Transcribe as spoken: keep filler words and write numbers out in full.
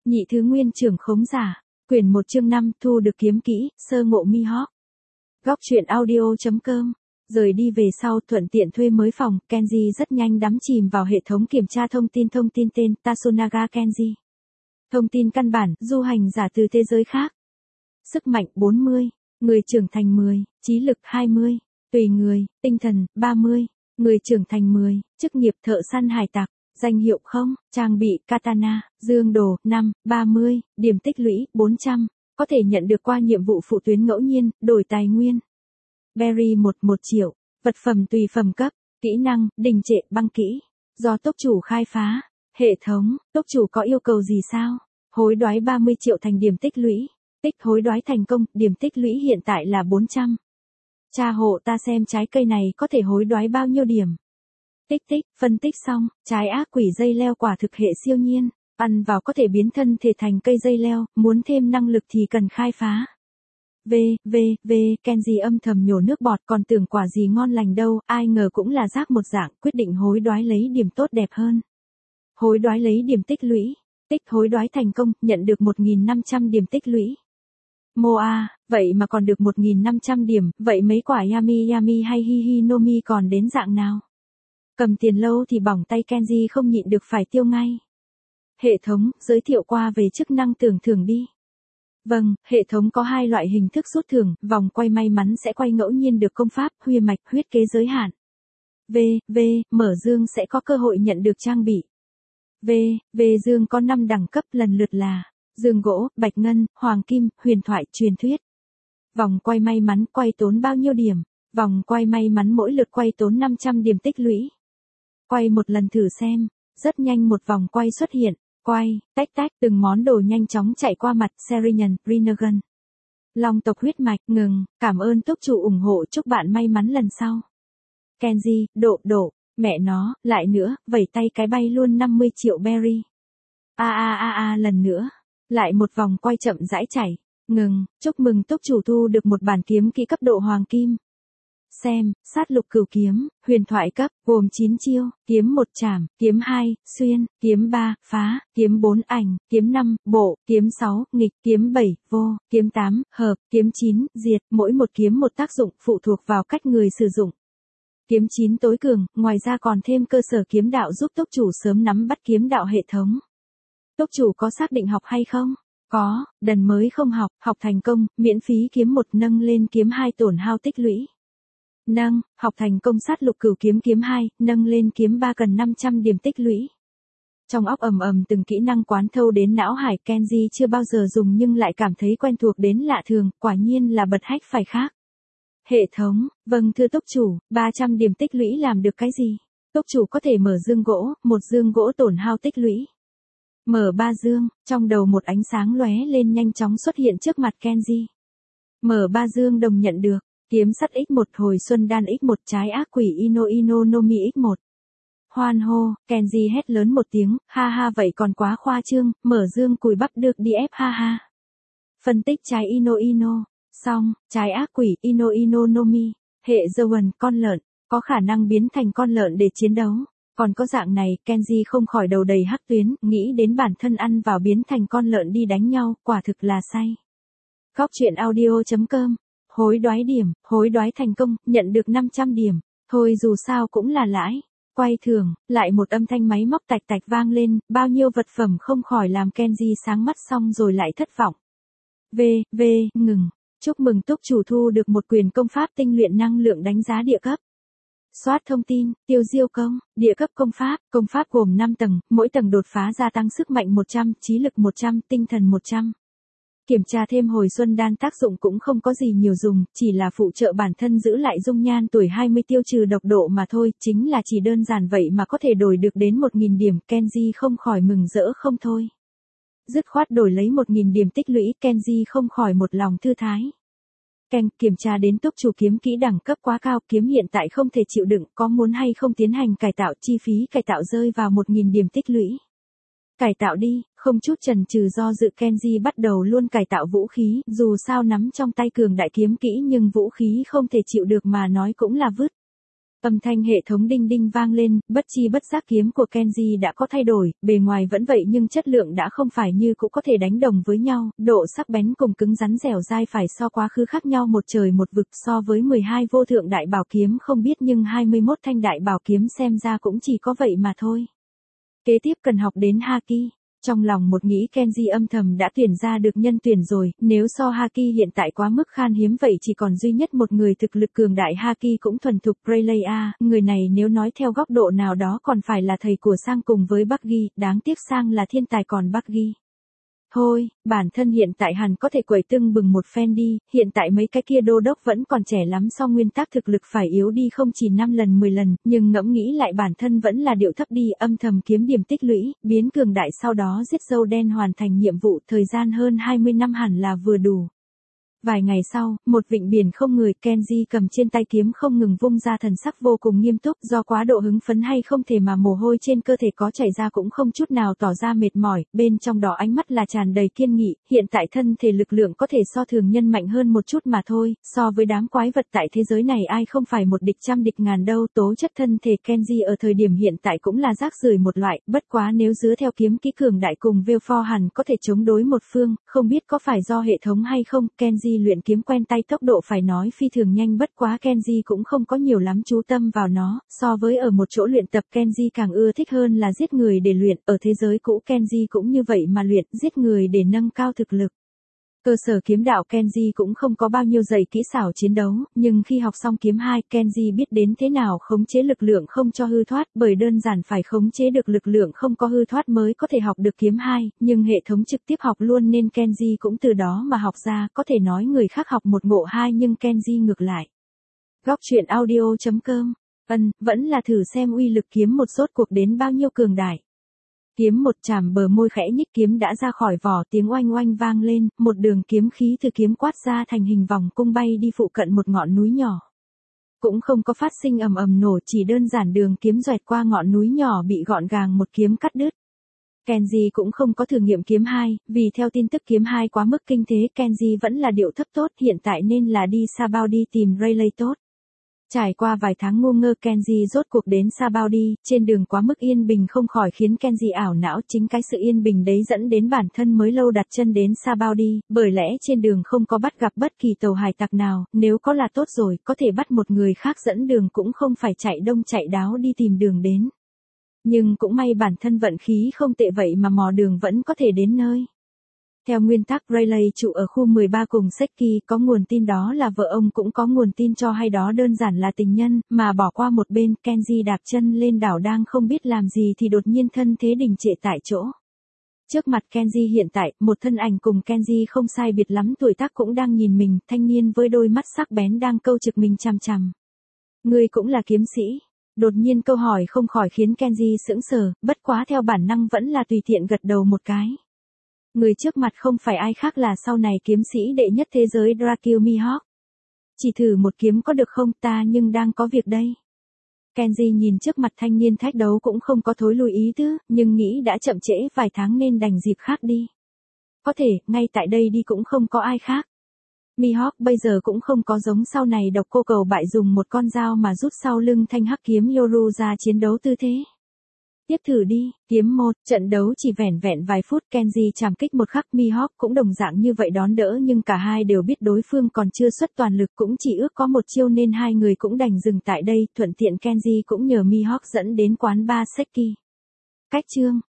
Nhị thứ nguyên trưởng khống giả, quyển một chương năm, thu được kiếm kỹ, sơ ngộ Mihawk. Góc truyện audio chấm com. Rời đi về sau thuận tiện thuê mới phòng, Kenji rất nhanh đắm chìm vào hệ thống kiểm tra thông tin thông tin tên Tasunaga Kenji. Thông tin căn bản, du hành giả từ thế giới khác. Sức mạnh bốn mươi, người trưởng thành mười, trí lực hai mươi, tùy người, tinh thần ba mươi, người trưởng thành mười, chức nghiệp thợ săn hải tặc, danh hiệu không, trang bị katana, dương đồ năm, ba mươi, điểm tích lũy bốn trăm, có thể nhận được qua nhiệm vụ phụ tuyến ngẫu nhiên, đổi tài nguyên. Berry một, một triệu, vật phẩm tùy phẩm cấp, kỹ năng, đình trệ băng kỹ, do tốc chủ khai phá, hệ thống, tốc chủ có yêu cầu gì sao? Hối đoái ba mươi triệu thành điểm tích lũy, tích hối đoái thành công, điểm tích lũy hiện tại là bốn trăm. Cha hộ ta xem trái cây này có thể hối đoái bao nhiêu điểm. Tích tích, phân tích xong, trái ác quỷ dây leo quả thực hệ siêu nhiên, ăn vào có thể biến thân thể thành cây dây leo, muốn thêm năng lực thì cần khai phá. V, V, V, Kenji âm thầm nhổ nước bọt còn tưởng quả gì ngon lành đâu, ai ngờ cũng là rác một dạng, quyết định hối đoái lấy điểm tốt đẹp hơn. Hối đoái lấy điểm tích lũy, tích hối đoái thành công, nhận được một nghìn năm trăm điểm tích lũy. Moa, vậy mà còn được một nghìn năm trăm điểm, vậy mấy quả Yami Yami hay Hi Hi no Mi còn đến dạng nào? Cầm tiền lâu thì bỏng tay Kenji không nhịn được phải tiêu ngay. Hệ thống, giới thiệu qua về chức năng tưởng thưởng đi. Vâng, hệ thống có hai loại hình thức rút thưởng, vòng quay may mắn sẽ quay ngẫu nhiên được công pháp, huy mạch, huyết kế giới hạn. V, V, mở dương sẽ có cơ hội nhận được trang bị. V, V dương có năm đẳng cấp lần lượt là dương gỗ, bạch ngân, hoàng kim, huyền thoại, truyền thuyết. Vòng quay may mắn quay tốn bao nhiêu điểm? Vòng quay may mắn mỗi lượt quay tốn năm trăm điểm tích lũy. Quay một lần thử xem, rất nhanh một vòng quay xuất hiện, quay, tách tách, từng món đồ nhanh chóng chạy qua mặt, Serian, Rinnegan. Long tộc huyết mạch, ngừng, cảm ơn túc chủ ủng hộ, chúc bạn may mắn lần sau. Kenji, độ độ, mẹ nó, lại nữa, vẩy tay cái bay luôn năm mươi triệu berry. A a a a lần nữa, lại một vòng quay chậm rãi chảy, ngừng, chúc mừng túc chủ thu được một bản kiếm kỹ cấp độ hoàng kim. Xem, sát lục cửu kiếm, huyền thoại cấp, gồm chín chiêu, kiếm một chảm, kiếm hai, xuyên, kiếm ba, phá, kiếm bốn ảnh, kiếm năm, bộ, kiếm sáu, nghịch, kiếm bảy, vô, kiếm tám, hợp, kiếm chín, diệt, mỗi một kiếm một tác dụng phụ thuộc vào cách người sử dụng. Kiếm chín tối cường, ngoài ra còn thêm cơ sở kiếm đạo giúp tốc chủ sớm nắm bắt kiếm đạo hệ thống. Tốc chủ có xác định học hay không? Có, đần mới không học, học thành công, miễn phí kiếm một nâng lên kiếm hai tổn hao tích lũy. Nâng, học thành công sát lục cửu kiếm kiếm hai, nâng lên kiếm ba cần năm trăm điểm tích lũy. Trong óc ầm ầm từng kỹ năng quán thâu đến não hải, Kenji chưa bao giờ dùng nhưng lại cảm thấy quen thuộc đến lạ thường, quả nhiên là bật hách phải khác. Hệ thống, vâng thưa tốc chủ, ba trăm điểm tích lũy làm được cái gì? Tốc chủ có thể mở dương gỗ, một dương gỗ tổn hao tích lũy. Mở ba dương, trong đầu một ánh sáng lóe lên nhanh chóng xuất hiện trước mặt Kenji. Mở ba dương đồng nhận được. Kiếm sắt x một, hồi xuân đan x một, trái ác quỷ Ino Ino no Mi x một. Hoan hô, Kenji hét lớn một tiếng, ha ha vậy còn quá khoa trương, mở dương cùi bắp được đi ép ha ha. Phân tích trái Ino Ino, xong, trái ác quỷ Ino Ino no Mi, hệ Zoan, con lợn, có khả năng biến thành con lợn để chiến đấu. Còn có dạng này, Kenji không khỏi đầu đầy hắc tuyến, nghĩ đến bản thân ăn vào biến thành con lợn đi đánh nhau, quả thực là say. Góc truyện audio chấm com. Hối đoái điểm, hối đoái thành công, nhận được năm trăm điểm, thôi dù sao cũng là lãi. Quay thưởng, lại một âm thanh máy móc tạch tạch vang lên, bao nhiêu vật phẩm không khỏi làm Kenji sáng mắt xong rồi lại thất vọng. V, V, ngừng, chúc mừng túc chủ thu được một quyền công pháp tinh luyện năng lượng đánh giá địa cấp. Soát thông tin, tiêu diêu công, địa cấp công pháp, công pháp gồm năm tầng, mỗi tầng đột phá gia tăng sức mạnh một trăm, trí lực một trăm, tinh thần một trăm. Kiểm tra thêm hồi xuân đan tác dụng cũng không có gì nhiều dùng, chỉ là phụ trợ bản thân giữ lại dung nhan tuổi hai mươi tiêu trừ độc độ mà thôi, chính là chỉ đơn giản vậy mà có thể đổi được đến một nghìn điểm, Kenji không khỏi mừng rỡ không thôi. Dứt khoát đổi lấy một nghìn điểm tích lũy, Kenji không khỏi một lòng thư thái. Keng, kiểm tra đến tốc chủ kiếm kỹ đẳng cấp quá cao, kiếm hiện tại không thể chịu đựng, có muốn hay không tiến hành cải tạo, chi phí cải tạo rơi vào một nghìn điểm tích lũy. Cải tạo đi, không chút chần chừ do dự Kenji bắt đầu luôn cải tạo vũ khí, dù sao nắm trong tay cường đại kiếm kỹ nhưng vũ khí không thể chịu được mà nói cũng là vứt. Âm thanh hệ thống đinh đinh vang lên, bất chi bất giác kiếm của Kenji đã có thay đổi, bề ngoài vẫn vậy nhưng chất lượng đã không phải như cũ, có thể đánh đồng với nhau, độ sắc bén cùng cứng rắn dẻo dai phải so quá khứ khác nhau một trời một vực. So với mười hai vô thượng đại bảo kiếm không biết nhưng hai mươi mốt thanh đại bảo kiếm xem ra cũng chỉ có vậy mà thôi. Kế tiếp cần học đến Haki. Trong lòng một nghĩ Kenji âm thầm đã tuyển ra được nhân tuyển rồi, nếu so Haki hiện tại quá mức khan hiếm vậy chỉ còn duy nhất một người thực lực cường đại Haki cũng thuần thục Rayleigh a, người này nếu nói theo góc độ nào đó còn phải là thầy của Sang cùng với Buggy, đáng tiếc Sang là thiên tài còn Buggy. Thôi, bản thân hiện tại hẳn có thể quẩy tưng bừng một phen đi, hiện tại mấy cái kia đô đốc vẫn còn trẻ lắm, so nguyên tắc thực lực phải yếu đi không chỉ năm lần mười lần, nhưng ngẫm nghĩ lại bản thân vẫn là điệu thấp đi, âm thầm kiếm điểm tích lũy, biến cường đại sau đó giết dâu đen hoàn thành nhiệm vụ, thời gian hơn hai mươi năm hẳn là vừa đủ. Vài ngày sau, một vịnh biển không người, Kenji cầm trên tay kiếm không ngừng vung ra, thần sắc vô cùng nghiêm túc, do quá độ hứng phấn hay không thể mà mồ hôi trên cơ thể có chảy ra cũng không chút nào tỏ ra mệt mỏi, bên trong đó ánh mắt là tràn đầy kiên nghị, hiện tại thân thể lực lượng có thể so thường nhân mạnh hơn một chút mà thôi, so với đám quái vật tại thế giới này ai không phải một địch trăm địch ngàn đâu, tố chất thân thể Kenji ở thời điểm hiện tại cũng là rác rưởi một loại, bất quá nếu dứa theo kiếm kỹ cường đại cùng Villefort hẳn có thể chống đối một phương, không biết có phải do hệ thống hay không, Kenji luyện kiếm quen tay, tốc độ phải nói phi thường nhanh, bất quá Kenji cũng không có nhiều lắm chú tâm vào nó, so với ở một chỗ luyện tập Kenji càng ưa thích hơn là giết người để luyện, ở thế giới cũ Kenji cũng như vậy mà luyện, giết người để nâng cao thực lực. Cơ sở kiếm đạo Kenji cũng không có bao nhiêu dạy kỹ xảo chiến đấu, nhưng khi học xong kiếm hai, Kenji biết đến thế nào khống chế lực lượng không cho hư thoát, bởi đơn giản phải khống chế được lực lượng không có hư thoát mới có thể học được kiếm hai, nhưng hệ thống trực tiếp học luôn nên Kenji cũng từ đó mà học ra, có thể nói người khác học một ngộ hai nhưng Kenji ngược lại. Góc truyện audio chấm com. Ân, vẫn là thử xem uy lực kiếm một rốt cuộc đến bao nhiêu cường đại. Kiếm một chạm, bờ môi khẽ nhích, kiếm đã ra khỏi vỏ, tiếng oanh oanh vang lên, một đường kiếm khí từ kiếm quát ra thành hình vòng cung bay đi phụ cận một ngọn núi nhỏ. Cũng không có phát sinh ầm ầm nổ, chỉ đơn giản đường kiếm xoẹt qua ngọn núi nhỏ bị gọn gàng một kiếm cắt đứt. Kenji cũng không có thử nghiệm kiếm hai, vì theo tin tức kiếm hai quá mức kinh thế, Kenji vẫn là điệu thấp tốt, hiện tại nên là đi Sabao đi tìm Rayleigh tốt. Trải qua vài tháng ngu ngơ, Kenji rốt cuộc đến Sabao đi, trên đường quá mức yên bình không khỏi khiến Kenji ảo não, chính cái sự yên bình đấy dẫn đến bản thân mới lâu đặt chân đến Sabao đi, bởi lẽ trên đường không có bắt gặp bất kỳ tàu hải tặc nào, nếu có là tốt rồi, có thể bắt một người khác dẫn đường cũng không phải chạy đông chạy đáo đi tìm đường đến. Nhưng cũng may bản thân vận khí không tệ vậy mà mò đường vẫn có thể đến nơi. Theo nguyên tắc Rayleigh trụ ở khu mười ba cùng Seki, có nguồn tin đó là vợ ông, cũng có nguồn tin cho hay đó đơn giản là tình nhân, mà bỏ qua một bên, Kenji đạp chân lên đảo đang không biết làm gì thì đột nhiên thân thế đình trệ tại chỗ. Trước mặt Kenji hiện tại, một thân ảnh cùng Kenji không sai biệt lắm tuổi tác cũng đang nhìn mình, thanh niên với đôi mắt sắc bén đang câu trực mình chằm chằm. Ngươi cũng là kiếm sĩ. Đột nhiên câu hỏi không khỏi khiến Kenji sững sờ, bất quá theo bản năng vẫn là tùy tiện gật đầu một cái. Người trước mặt không phải ai khác là sau này kiếm sĩ đệ nhất thế giới Dracula Mihawk. Chỉ thử một kiếm có được không, ta nhưng đang có việc đây. Kenji nhìn trước mặt thanh niên thách đấu cũng không có thối lui ý tứ, nhưng nghĩ đã chậm trễ vài tháng nên đành dịp khác đi. Có thể, ngay tại đây đi cũng không có ai khác. Mihawk bây giờ cũng không có giống sau này độc cô cầu bại dùng một con dao mà rút sau lưng thanh hắc kiếm Yoru ra chiến đấu tư thế. Tiếp thử đi, kiếm một, trận đấu chỉ vẻn vẹn vài phút, Kenji chạm kích một khắc, Mihawk cũng đồng dạng như vậy đón đỡ nhưng cả hai đều biết đối phương còn chưa xuất toàn lực, cũng chỉ ước có một chiêu nên hai người cũng đành dừng tại đây, thuận tiện Kenji cũng nhờ Mihawk dẫn đến quán bar Seki. Cách chương